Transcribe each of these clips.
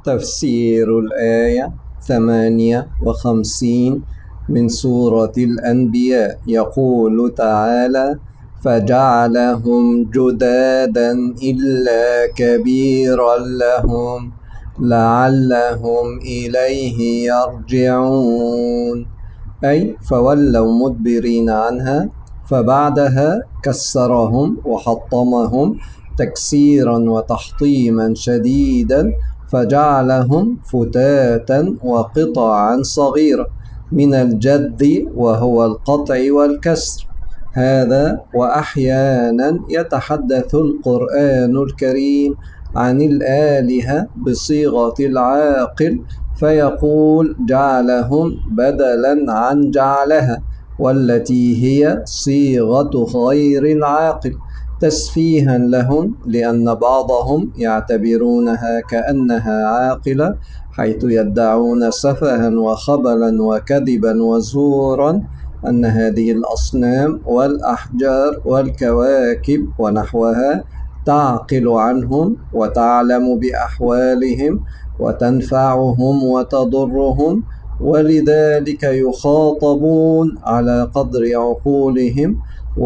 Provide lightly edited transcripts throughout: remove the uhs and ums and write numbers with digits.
تفسير الآية 58 من سورة الأنبياء. يقول تعالى: فجعلهم جذاذا إلا كبيرا لهم لعلهم إليه يرجعون، أي فولوا مدبرين عنها، فبعدها كسرهم وحطمهم تكسيرا وتحطيما شديدا، فجعلهم فتاتا وقطعا صغيرة من الجد وهو القطع والكسر. هذا وأحيانا يتحدث القرآن الكريم عن الآلهة بصيغة العاقل، فيقول جعلهم بدلا عن جعلها، والتي هي صيغة غير العاقل تسفيها لهم، لأن بعضهم يعتبرونها كأنها عاقلة، حيث يدعون سفها وخبلا وكذبا وزورا أن هذه الأصنام والأحجار والكواكب ونحوها تعقل عنهم وتعلم بأحوالهم وتنفعهم وتضرهم، ولذلك يخاطبون على قدر عقولهم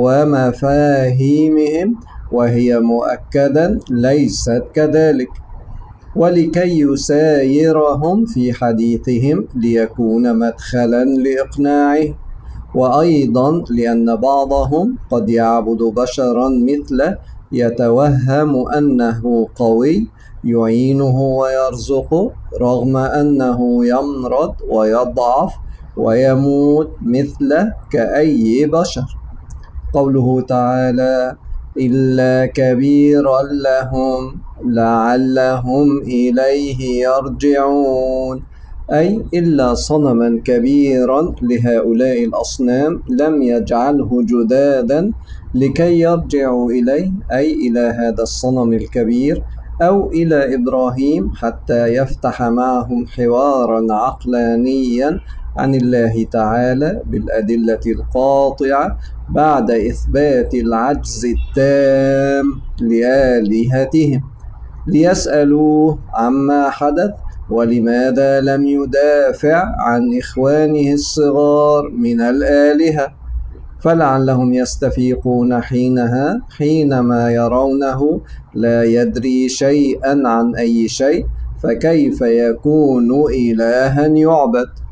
ومفاهيمهم، وهي مؤكدا ليست كذلك، ولكي يسايرهم في حديثهم ليكون مدخلا لإقناعه، وأيضا لأن بعضهم قد يعبد بشرا مثله يتوهم أنه قوي يعينه ويرزقه، رغم أنه يمرض ويضعف ويموت مثله كأي بشر. قوله تعالى: إلا كبيرا لهم لعلهم إليه يرجعون، أي إلا صنما كبيرا لهؤلاء الأصنام لم يجعله جذاذا لكي يرجعوا إليه، أي إلى هذا الصنم الكبير أو إلى إبراهيم، حتى يفتح معهم حوارا عقلانيا عن الله تعالى بالأدلة القاطعة بعد إثبات العجز التام لآلهتهم، ليسألوه عما حدث ولماذا لم يدافع عن إخوانه الصغار من الآلهة، فلعلهم يستفيقون حينما يرونه لا يدري شيئا عن أي شيء، فكيف يكون إلها يعبد.